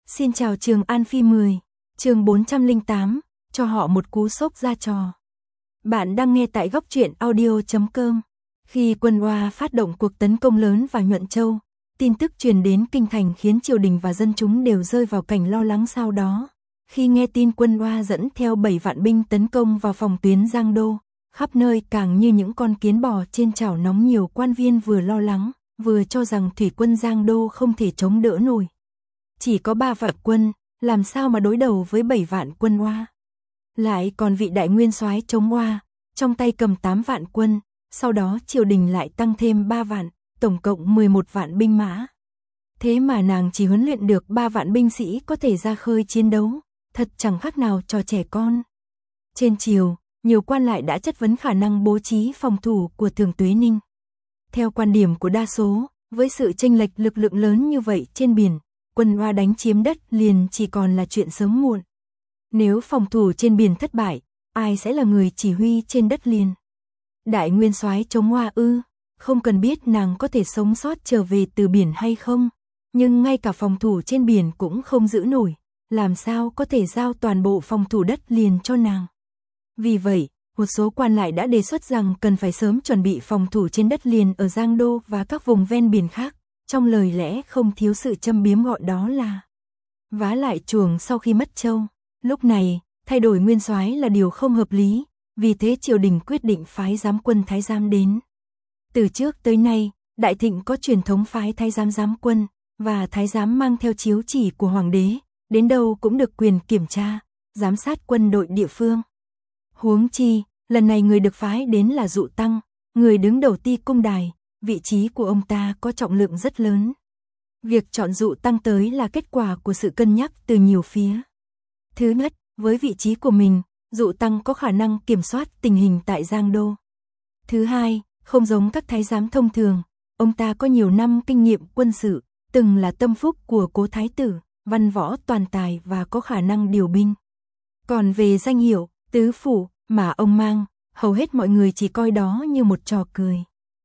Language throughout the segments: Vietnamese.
Xin chào Trường An Phi 10, chương 408, cho họ một cú sốc ra trò. Bạn đang nghe tại góc truyện audio.com. Khi quân Oa phát động cuộc tấn công lớn vào Nhuận Châu, tin tức truyền đến kinh thành khiến triều đình và dân chúng đều rơi vào cảnh lo lắng sau đó. Khi nghe tin quân Oa dẫn theo 7 vạn binh tấn công vào phòng tuyến Giang Đô, khắp nơi càng như những con kiến bò trên chảo nóng, nhiều quan viên vừa lo lắng, vừa cho rằng thủy quân Giang Đô không thể chống đỡ nổi. Chỉ có 3 vạn quân, làm sao mà đối đầu với 7 vạn quân Oa. Lại còn vị đại nguyên soái chống Oa, trong tay cầm 8 vạn quân, sau đó triều đình lại tăng thêm 3 vạn, tổng cộng 11 vạn binh mã. Thế mà nàng chỉ huấn luyện được 3 vạn binh sĩ có thể ra khơi chiến đấu, thật chẳng khác nào trò trẻ con. Trên triều, nhiều quan lại đã chất vấn khả năng bố trí phòng thủ của Thường Tuế Ninh. Theo quan điểm của đa số, với sự chênh lệch lực lượng lớn như vậy trên biển, quân Oa đánh chiếm đất liền chỉ còn là chuyện sớm muộn. Nếu phòng thủ trên biển thất bại, ai sẽ là người chỉ huy trên đất liền? Đại nguyên soái chống Oa ư? Không cần biết nàng có thể sống sót trở về từ biển hay không, nhưng ngay cả phòng thủ trên biển cũng không giữ nổi, làm sao có thể giao toàn bộ phòng thủ đất liền cho nàng? Vì vậy, một số quan lại đã đề xuất rằng cần phải sớm chuẩn bị phòng thủ trên đất liền ở Giang Đô và các vùng ven biển khác. Trong lời lẽ không thiếu sự châm biếm gọi đó là vá lại chuồng sau khi mất trâu. Lúc này, thay đổi nguyên soái là điều không hợp lý, vì thế triều đình quyết định phái giám quân thái giám đến. Từ trước tới nay, Đại Thịnh có truyền thống phái thái giám giám quân, và thái giám mang theo chiếu chỉ của hoàng đế, đến đâu cũng được quyền kiểm tra, giám sát quân đội địa phương. Huống chi, lần này người được phái đến là Dụ Tăng, người đứng đầu Ti Cung Đài. Vị trí của ông ta có trọng lượng rất lớn. Việc chọn Dụ Tăng tới là kết quả của sự cân nhắc từ nhiều phía. Thứ nhất, với vị trí của mình, Dụ Tăng có khả năng kiểm soát tình hình tại Giang Đô. Thứ hai, không giống các thái giám thông thường, ông ta có nhiều năm kinh nghiệm quân sự, từng là tâm phúc của cố thái tử, văn võ toàn tài và có khả năng điều binh. Còn về danh hiệu, tứ phủ mà ông mang, hầu hết mọi người chỉ coi đó như một trò cười.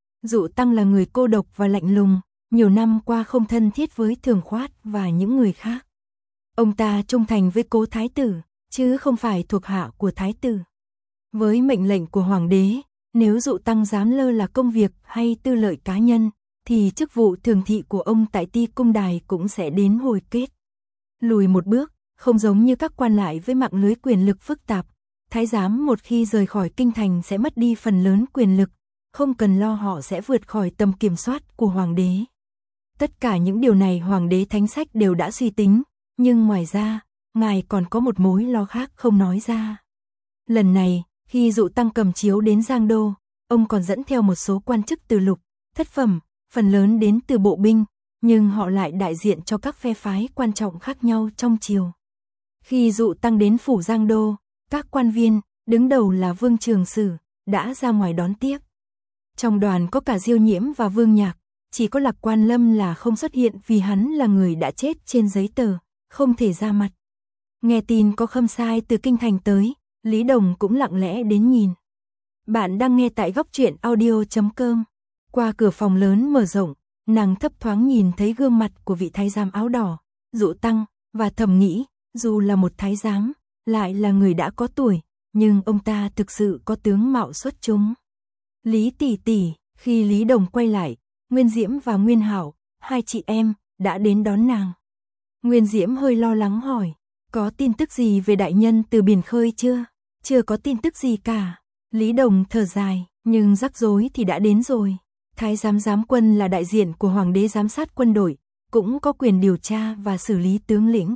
Dụ Tăng là người cô độc và lạnh lùng, nhiều năm qua không thân thiết với Thường Khoát và những người khác. Ông ta trung thành với cố thái tử, chứ không phải thuộc hạ của thái tử. Với mệnh lệnh của hoàng đế, nếu Dụ Tăng dám lơ là công việc hay tư lợi cá nhân, thì chức vụ thường thị của ông tại Ti Cung Đài cũng sẽ đến hồi kết. Lùi một bước, không giống như các quan lại với mạng lưới quyền lực phức tạp, thái giám một khi rời khỏi kinh thành sẽ mất đi phần lớn quyền lực. Không cần lo họ sẽ vượt khỏi tầm kiểm soát của hoàng đế. Tất cả những điều này hoàng đế Thánh Sách đều đã suy tính, nhưng ngoài ra, ngài còn có một mối lo khác không nói ra. Lần này, khi Dụ Tăng cầm chiếu đến Giang Đô, ông còn dẫn theo một số quan chức từ lục, thất phẩm, phần lớn đến từ bộ binh, nhưng họ lại đại diện cho các phe phái quan trọng khác nhau trong triều. Khi Dụ Tăng đến phủ Giang Đô, các quan viên, đứng đầu là Vương Trường Sử, đã ra ngoài đón tiếp. Trong đoàn có cả Diêu Nhiễm và Vương Nhạc, chỉ có Lạc Quan Lâm là không xuất hiện vì hắn là người đã chết trên giấy tờ, không thể ra mặt. Nghe tin có Khâm Sai từ kinh thành tới, Lý Đồng cũng lặng lẽ đến nhìn. Bạn đang nghe tại góc truyện audio.com. Qua cửa phòng lớn mở rộng, nàng thấp thoáng nhìn thấy gương mặt của vị thái giám áo đỏ, Dụ Tăng, và thầm nghĩ, dù là một thái giám, lại là người đã có tuổi, nhưng ông ta thực sự có tướng mạo xuất chúng. Lý tỷ tỷ, khi Lý Đồng quay lại, Nguyên Diễm và Nguyên Hảo, hai chị em, đã đến đón nàng. Nguyên Diễm hơi lo lắng hỏi, có tin tức gì về đại nhân từ biển khơi chưa? Chưa có tin tức gì cả. Lý Đồng thở dài, nhưng rắc rối thì đã đến rồi. Thái giám giám quân là đại diện của hoàng đế giám sát quân đội, cũng có quyền điều tra và xử lý tướng lĩnh.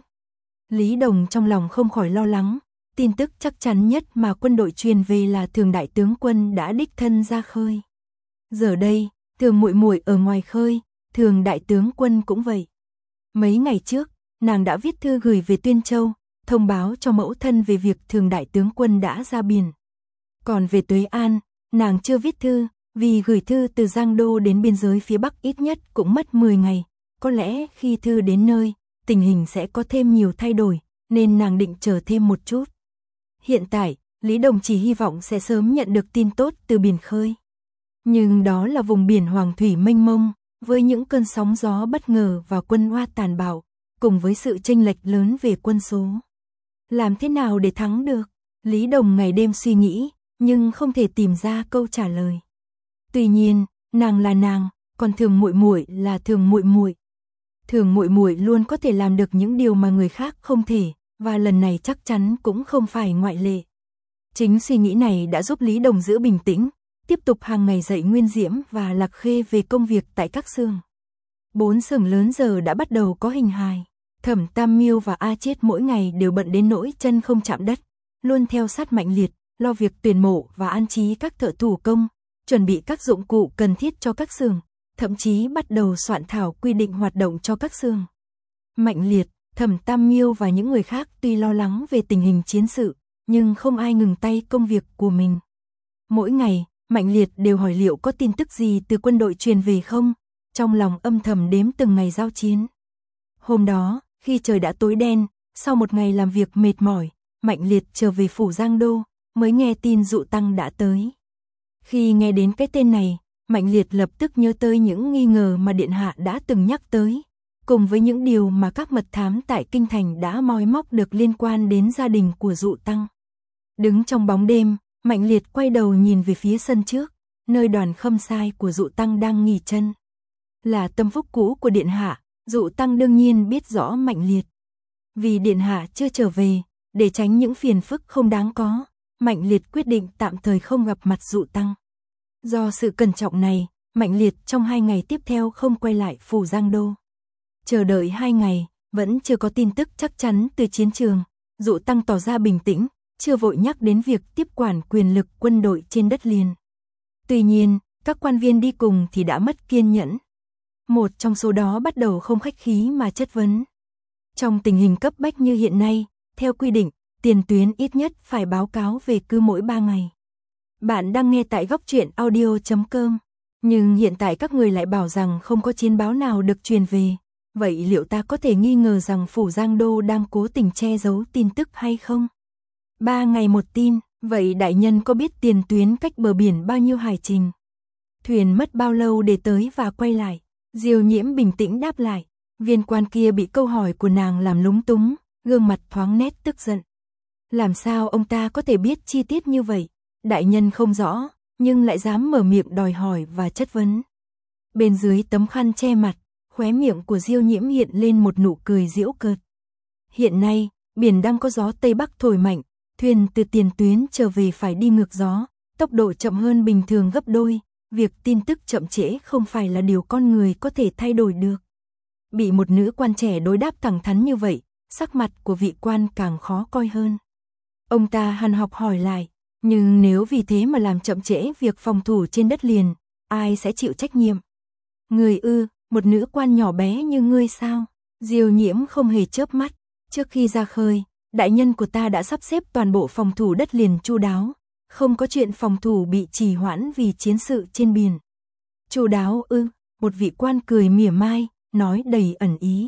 Lý Đồng trong lòng không khỏi lo lắng. Tin tức chắc chắn nhất mà quân đội truyền về là Thường đại tướng quân đã đích thân ra khơi. Giờ đây, Thường muội muội ở ngoài khơi, Thường đại tướng quân cũng vậy. Mấy ngày trước, nàng đã viết thư gửi về Tuyên Châu, thông báo cho mẫu thân về việc Thường đại tướng quân đã ra biển. Còn về Tuế An, nàng chưa viết thư, vì gửi thư từ Giang Đô đến biên giới phía Bắc ít nhất cũng mất 10 ngày. Có lẽ khi thư đến nơi, tình hình sẽ có thêm nhiều thay đổi, nên nàng định chờ thêm một chút. Hiện tại, Lý Đồng chỉ hy vọng sẽ sớm nhận được tin tốt từ biển khơi. Nhưng đó là vùng biển hoàng thủy mênh mông, với những cơn sóng gió bất ngờ và quân Oa tàn bạo, cùng với sự chênh lệch lớn về quân số. Làm thế nào để thắng được? Lý Đồng ngày đêm suy nghĩ, nhưng không thể tìm ra câu trả lời. Tuy nhiên, nàng là nàng, còn Thường Muội Muội là Thường Muội Muội. Thường Muội Muội luôn có thể làm được những điều mà người khác không thể, và lần này chắc chắn cũng không phải ngoại lệ. Chính suy nghĩ này đã giúp Lý Đồng giữ bình tĩnh, tiếp tục hàng ngày dạy Nguyên Diễm và Lạc Khê về công việc tại các xưởng. 4 xưởng lớn giờ đã bắt đầu có hình hài. Thẩm Tam Miêu và A Chết mỗi ngày đều bận đến nỗi chân không chạm đất, luôn theo sát Mạnh Liệt, lo việc tuyển mộ và an trí các thợ thủ công, chuẩn bị các dụng cụ cần thiết cho các xưởng, thậm chí bắt đầu soạn thảo quy định hoạt động cho các xưởng. Mạnh Liệt, Thẩm Tam Miêu và những người khác tuy lo lắng về tình hình chiến sự, nhưng không ai ngừng tay công việc của mình. Mỗi ngày, Mạnh Liệt đều hỏi liệu có tin tức gì từ quân đội truyền về không, trong lòng âm thầm đếm từng ngày giao chiến. Hôm đó, khi trời đã tối đen, sau một ngày làm việc mệt mỏi, Mạnh Liệt trở về phủ Giang Đô, mới nghe tin Dụ Tăng đã tới. Khi nghe đến cái tên này, Mạnh Liệt lập tức nhớ tới những nghi ngờ mà Điện Hạ đã từng nhắc tới, cùng với những điều mà các mật thám tại Kinh Thành đã moi móc được liên quan đến gia đình của Dụ Tăng. Đứng trong bóng đêm, Mạnh Liệt quay đầu nhìn về phía sân trước, nơi đoàn khâm sai của Dụ Tăng đang nghỉ chân. Là tâm phúc cũ của Điện Hạ, Dụ Tăng đương nhiên biết rõ Mạnh Liệt. Vì Điện Hạ chưa trở về, để tránh những phiền phức không đáng có, Mạnh Liệt quyết định tạm thời không gặp mặt Dụ Tăng. Do sự cẩn trọng này, Mạnh Liệt trong 2 ngày tiếp theo không quay lại phủ Giang Đô. Chờ đợi 2 ngày, vẫn chưa có tin tức chắc chắn từ chiến trường, Dụ Tăng tỏ ra bình tĩnh, chưa vội nhắc đến việc tiếp quản quyền lực quân đội trên đất liền. Tuy nhiên, các quan viên đi cùng thì đã mất kiên nhẫn. Một trong số đó bắt đầu không khách khí mà chất vấn. Trong tình hình cấp bách như hiện nay, theo quy định, tiền tuyến ít nhất phải báo cáo về cứ mỗi 3 ngày. Bạn đang nghe tại Góc Truyện Audio.com, nhưng hiện tại các người lại bảo rằng không có chiến báo nào được truyền về. Vậy liệu ta có thể nghi ngờ rằng phủ Giang Đô đang cố tình che giấu tin tức hay không? 3 ngày một tin, vậy đại nhân có biết tiền tuyến cách bờ biển bao nhiêu hải trình? Thuyền mất bao lâu để tới và quay lại? Diêu Nhiễm bình tĩnh đáp lại. Viên quan kia bị câu hỏi của nàng làm lúng túng, gương mặt thoáng nét tức giận. Làm sao ông ta có thể biết chi tiết như vậy? Đại nhân không rõ, nhưng lại dám mở miệng đòi hỏi và chất vấn. Bên dưới tấm khăn che mặt, khóe miệng của Diêu Nhiễm hiện lên một nụ cười giễu cợt. Hiện nay, biển đang có gió Tây Bắc thổi mạnh, thuyền từ tiền tuyến trở về phải đi ngược gió, tốc độ chậm hơn bình thường gấp đôi, việc tin tức chậm trễ không phải là điều con người có thể thay đổi được. Bị một nữ quan trẻ đối đáp thẳng thắn như vậy, sắc mặt của vị quan càng khó coi hơn. Ông ta hằn học hỏi lại, nhưng nếu vì thế mà làm chậm trễ việc phòng thủ trên đất liền, ai sẽ chịu trách nhiệm? Người ư, một nữ quan nhỏ bé như ngươi sao? Diêu Nhiễm không hề chớp mắt, trước khi ra khơi, đại nhân của ta đã sắp xếp toàn bộ phòng thủ đất liền chu đáo, không có chuyện phòng thủ bị trì hoãn vì chiến sự trên biển. Chu đáo ư? Một vị quan cười mỉa mai, nói đầy ẩn ý.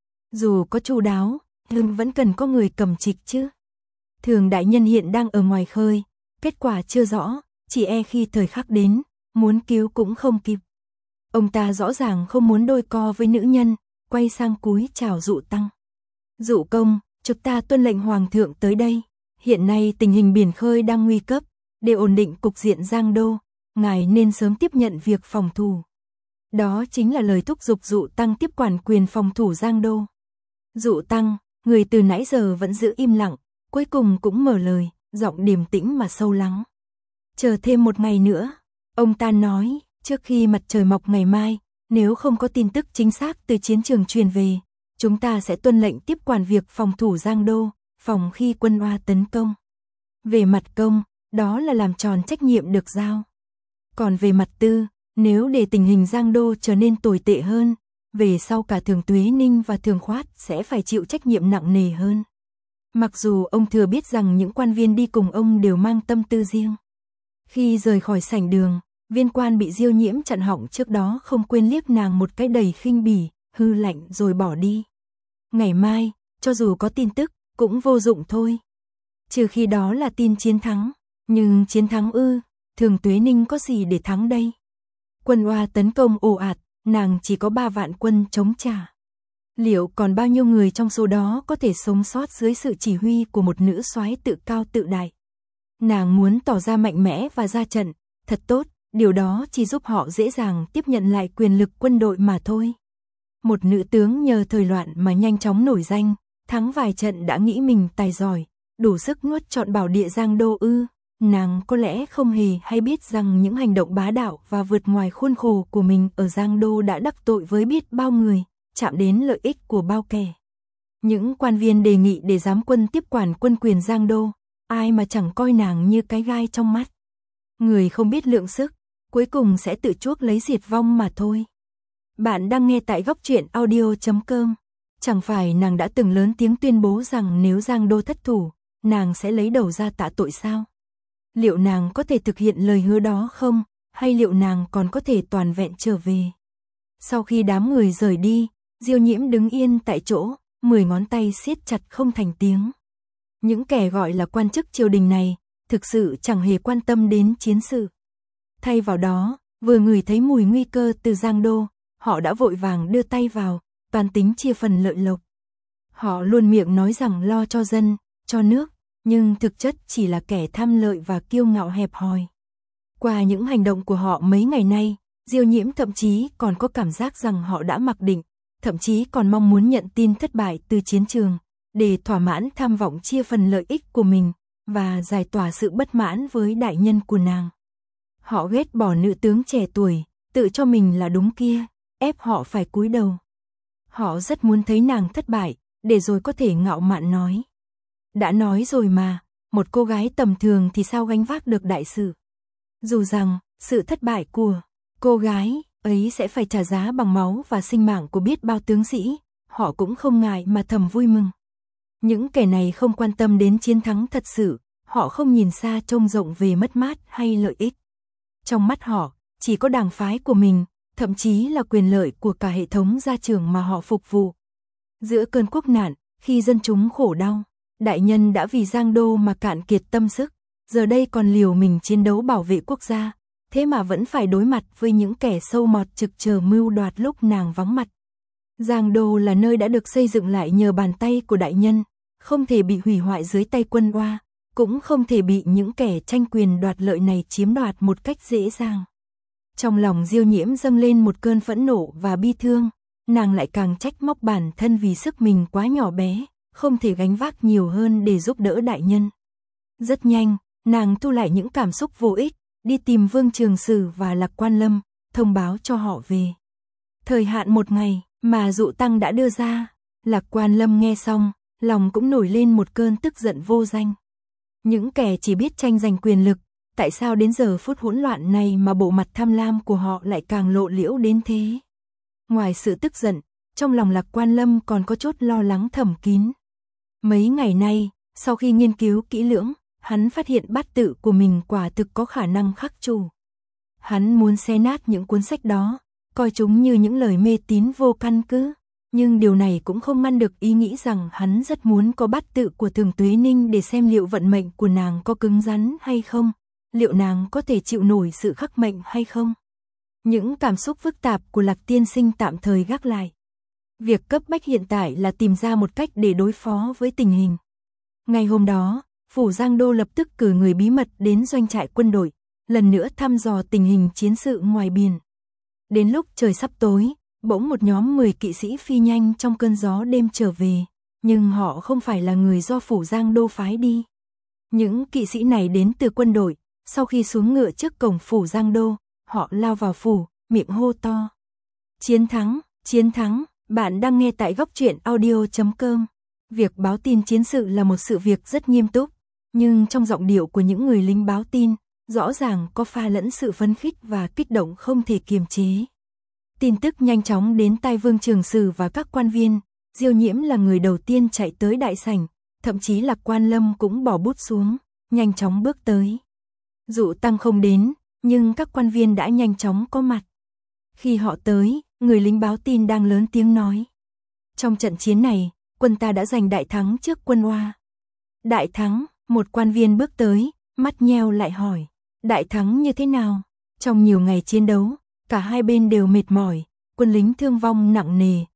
Dù có chu đáo, nhưng vẫn cần có người cầm trịch chứ. Thường đại nhân hiện đang ở ngoài khơi, kết quả chưa rõ, chỉ e khi thời khắc đến, muốn cứu cũng không kịp. Ông ta rõ ràng không muốn đôi co với nữ nhân, quay sang cúi chào Dụ Tăng. Dụ công, chúng ta tuân lệnh hoàng thượng tới đây. Hiện nay tình hình biển khơi đang nguy cấp, để ổn định cục diện Giang Đô, ngài nên sớm tiếp nhận việc phòng thủ. Đó chính là lời thúc giục Dụ Tăng tiếp quản quyền phòng thủ Giang Đô. Dụ Tăng, người từ nãy giờ vẫn giữ im lặng, cuối cùng cũng mở lời, giọng điềm tĩnh mà sâu lắng. Chờ thêm một ngày nữa, ông ta nói, trước khi mặt trời mọc ngày mai, nếu không có tin tức chính xác từ chiến trường truyền về, chúng ta sẽ tuân lệnh tiếp quản việc phòng thủ Giang Đô, phòng khi quân Oa tấn công. Về mặt công, đó là làm tròn trách nhiệm được giao. Còn về mặt tư, nếu để tình hình Giang Đô trở nên tồi tệ hơn, về sau cả Thường Tuế Ninh và Thường Khoát sẽ phải chịu trách nhiệm nặng nề hơn. Mặc dù ông thừa biết rằng những quan viên đi cùng ông đều mang tâm tư riêng. Khi rời khỏi sảnh đường, viên quan bị Diêu Nhiễm chặn họng trước đó không quên liếc nàng một cái đầy khinh bỉ, hư lạnh rồi bỏ đi. Ngày mai, cho dù có tin tức, cũng vô dụng thôi. Trừ khi đó là tin chiến thắng, nhưng chiến thắng ư, Thường Tuế Ninh có gì để thắng đây? Quân Oa tấn công ồ ạt, nàng chỉ có 3 vạn quân chống trả. Liệu còn bao nhiêu người trong số đó có thể sống sót dưới sự chỉ huy của một nữ soái tự cao tự đại? Nàng muốn tỏ ra mạnh mẽ và ra trận, thật tốt, điều đó chỉ giúp họ dễ dàng tiếp nhận lại quyền lực quân đội mà thôi. Một nữ tướng nhờ thời loạn mà nhanh chóng nổi danh, thắng vài trận đã nghĩ mình tài giỏi, đủ sức nuốt trọn bảo địa Giang Đô ư? Nàng có lẽ không hề hay biết rằng những hành động bá đạo và vượt ngoài khuôn khổ của mình ở Giang Đô đã đắc tội với biết bao người, chạm đến lợi ích của bao kẻ. Những quan viên đề nghị để giám quân tiếp quản quân quyền Giang Đô, ai mà chẳng coi nàng như cái gai trong mắt. Người không biết lượng sức, cuối cùng sẽ tự chuốc lấy diệt vong mà thôi. Bạn đang nghe tại góc truyện audio.com. Chẳng phải nàng đã từng lớn tiếng tuyên bố rằng nếu Giang Đô thất thủ, nàng sẽ lấy đầu ra tạ tội sao? Liệu nàng có thể thực hiện lời hứa đó không, hay liệu nàng còn có thể toàn vẹn trở về? Sau khi đám người rời đi, Diêu Nhiễm đứng yên tại chỗ, 10 ngón tay siết chặt không thành tiếng. Những kẻ gọi là quan chức triều đình này, thực sự chẳng hề quan tâm đến chiến sự. Thay vào đó, vừa ngửi thấy mùi nguy cơ từ Giang Đô, họ đã vội vàng đưa tay vào, toàn tính chia phần lợi lộc. Họ luôn miệng nói rằng lo cho dân, cho nước, nhưng thực chất chỉ là kẻ tham lợi và kiêu ngạo hẹp hòi. Qua những hành động của họ mấy ngày nay, Diêu Nhiễm thậm chí còn có cảm giác rằng họ đã mặc định, thậm chí còn mong muốn nhận tin thất bại từ chiến trường, để thỏa mãn tham vọng chia phần lợi ích của mình, và giải tỏa sự bất mãn với đại nhân của nàng. Họ ghét bỏ nữ tướng trẻ tuổi, tự cho mình là đúng kia, ép họ phải cúi đầu. Họ rất muốn thấy nàng thất bại, để rồi có thể ngạo mạn nói. Đã nói rồi mà, một cô gái tầm thường thì sao gánh vác được đại sự. Dù rằng, sự thất bại của cô gái ấy sẽ phải trả giá bằng máu và sinh mạng của biết bao tướng sĩ, họ cũng không ngại mà thầm vui mừng. Những kẻ này không quan tâm đến chiến thắng thật sự, họ không nhìn xa trông rộng về mất mát hay lợi ích. Trong mắt họ, chỉ có đảng phái của mình, thậm chí là quyền lợi của cả hệ thống gia trưởng mà họ phục vụ. Giữa cơn quốc nạn, khi dân chúng khổ đau, đại nhân đã vì Giang Đô mà cạn kiệt tâm sức, giờ đây còn liều mình chiến đấu bảo vệ quốc gia, thế mà vẫn phải đối mặt với những kẻ sâu mọt trực chờ mưu đoạt lúc nàng vắng mặt. Giang Đô là nơi đã được xây dựng lại nhờ bàn tay của đại nhân, không thể bị hủy hoại dưới tay quân Oa, cũng không thể bị những kẻ tranh quyền đoạt lợi này chiếm đoạt một cách dễ dàng. Trong lòng Diêu Nhiễm dâng lên một cơn phẫn nộ và bi thương, nàng lại càng trách móc bản thân vì sức mình quá nhỏ bé, không thể gánh vác nhiều hơn để giúp đỡ đại nhân. Rất nhanh, nàng thu lại những cảm xúc vô ích, đi tìm Vương Trường Sử và Lạc Quan Lâm, thông báo cho họ về thời hạn 1 ngày mà Dụ Tăng đã đưa ra. Lạc Quan Lâm nghe xong, lòng cũng nổi lên một cơn tức giận vô danh. Những kẻ chỉ biết tranh giành quyền lực, tại sao đến giờ phút hỗn loạn này mà bộ mặt tham lam của họ lại càng lộ liễu đến thế? Ngoài sự tức giận, trong lòng Lạc Quan Lâm còn có chút lo lắng thầm kín. Mấy ngày nay, sau khi nghiên cứu kỹ lưỡng, hắn phát hiện bát tự của mình quả thực có khả năng khắc chủ. Hắn muốn xé nát những cuốn sách đó, coi chúng như những lời mê tín vô căn cứ, nhưng điều này cũng không ngăn được ý nghĩ rằng hắn rất muốn có bát tự của Thường Tuế Ninh để xem liệu vận mệnh của nàng có cứng rắn hay không, liệu nàng có thể chịu nổi sự khắc mệnh hay không. Những cảm xúc phức tạp của Lạc tiên sinh tạm thời gác lại. Việc cấp bách hiện tại là tìm ra một cách để đối phó với tình hình. Ngày hôm đó, phủ Giang Đô lập tức cử người bí mật đến doanh trại quân đội, lần nữa thăm dò tình hình chiến sự ngoài biển. Đến lúc trời sắp tối, bỗng một nhóm 10 kỵ sĩ phi nhanh trong cơn gió đêm trở về, nhưng họ không phải là người do phủ Giang Đô phái đi. Những kỵ sĩ này đến từ quân đội, sau khi xuống ngựa trước cổng phủ Giang Đô, họ lao vào phủ, miệng hô to. Chiến thắng, chiến thắng, bạn đang nghe tại góc truyện audio.com. Việc báo tin chiến sự là một sự việc rất nghiêm túc, nhưng trong giọng điệu của những người lính báo tin, rõ ràng có pha lẫn sự phấn khích và kích động không thể kiềm chế. Tin tức nhanh chóng đến tai Vương Trường Sử và các quan viên, Diêu Nhiễm là người đầu tiên chạy tới đại sảnh, thậm chí Lạc Quan Lâm cũng bỏ bút xuống, nhanh chóng bước tới. Dụ Tăng không đến, nhưng các quan viên đã nhanh chóng có mặt. Khi họ tới, người lính báo tin đang lớn tiếng nói. Trong trận chiến này, quân ta đã giành đại thắng trước quân Oa. Đại thắng, một quan viên bước tới, mắt nheo lại hỏi. Đại thắng như thế nào? Trong nhiều ngày chiến đấu, cả hai bên đều mệt mỏi, quân lính thương vong nặng nề,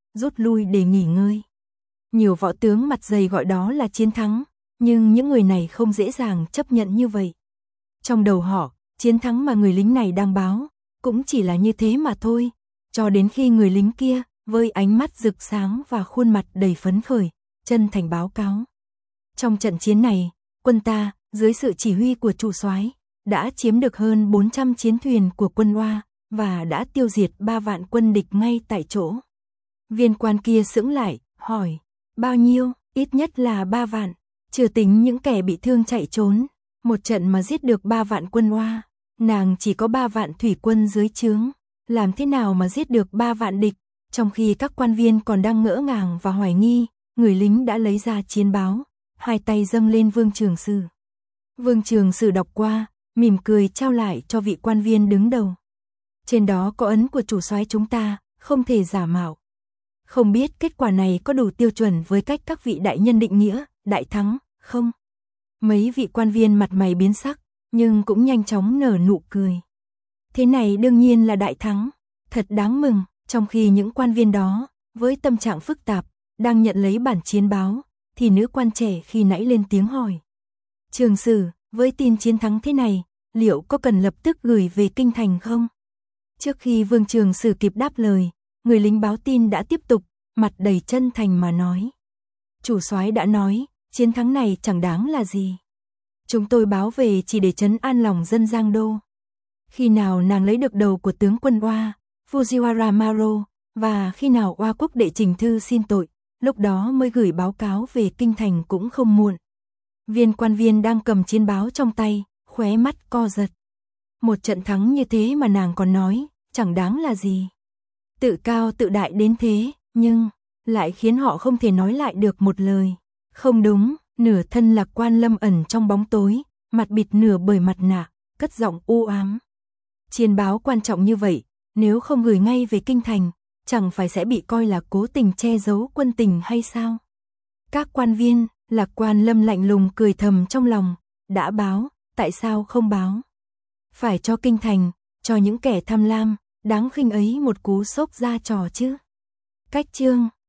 rút lui để nghỉ ngơi. Nhiều võ tướng mặt dày gọi đó là chiến thắng, nhưng những người này không dễ dàng chấp nhận như vậy. Trong đầu họ, chiến thắng mà người lính này đang báo, cũng chỉ là như thế mà thôi, cho đến khi người lính kia, với ánh mắt rực sáng và khuôn mặt đầy phấn khởi, chân thành báo cáo. Trong trận chiến này, quân ta, dưới sự chỉ huy của chủ soái, đã chiếm được hơn 400 chiến thuyền của quân Oa, và đã tiêu diệt 3 vạn quân địch ngay tại chỗ. Viên quan kia sững lại, hỏi, bao nhiêu? Ít nhất là 3 vạn, chưa tính những kẻ bị thương chạy trốn. Một trận mà giết được 3 vạn quân Oa, nàng chỉ có 3 vạn thủy quân dưới trướng, làm thế nào mà giết được 3 vạn địch? Trong khi các quan viên còn đang ngỡ ngàng và hoài nghi, người lính đã lấy ra chiến báo, hai tay dâng lên Vương Trường Sử. Vương Trường Sử đọc qua, mỉm cười trao lại cho vị quan viên đứng đầu. Trên đó có ấn của chủ soái chúng ta, không thể giả mạo. Không biết kết quả này có đủ tiêu chuẩn với cách các vị đại nhân định nghĩa, đại thắng, không? Mấy vị quan viên mặt mày biến sắc, nhưng cũng nhanh chóng nở nụ cười. Thế này đương nhiên là đại thắng, thật đáng mừng. Trong khi những quan viên đó, với tâm trạng phức tạp, đang nhận lấy bản chiến báo, thì nữ quan trẻ khi nãy lên tiếng hỏi. Trường Sử, với tin chiến thắng thế này, liệu có cần lập tức gửi về kinh thành không? Trước khi Vương Trường Sử kịp đáp lời, người lính báo tin đã tiếp tục, mặt đầy chân thành mà nói. Chủ soái đã nói, chiến thắng này chẳng đáng là gì. Chúng tôi báo về chỉ để trấn an lòng dân Giang Đô. Khi nào nàng lấy được đầu của tướng quân Oa, Fujiwara Maro, và khi nào Oa quốc đệ trình thư xin tội, lúc đó mới gửi báo cáo về kinh thành cũng không muộn. Viên quan viên đang cầm chiến báo trong tay, khóe mắt co giật. Một trận thắng như thế mà nàng còn nói, chẳng đáng là gì. Tự cao tự đại đến thế, nhưng lại khiến họ không thể nói lại được một lời. Không đúng, nửa thân Lạc Quan Lâm ẩn trong bóng tối, mặt bịt nửa bởi mặt nạ, cất giọng u ám. Chiến báo quan trọng như vậy, nếu không gửi ngay về kinh thành, chẳng phải sẽ bị coi là cố tình che giấu quân tình hay sao? Các quan viên, Lạc Quan Lâm lạnh lùng cười thầm trong lòng, đã báo, tại sao không báo? Phải cho kinh thành, cho những kẻ tham lam, đáng khinh ấy một cú sốc ra trò chứ. Cách chương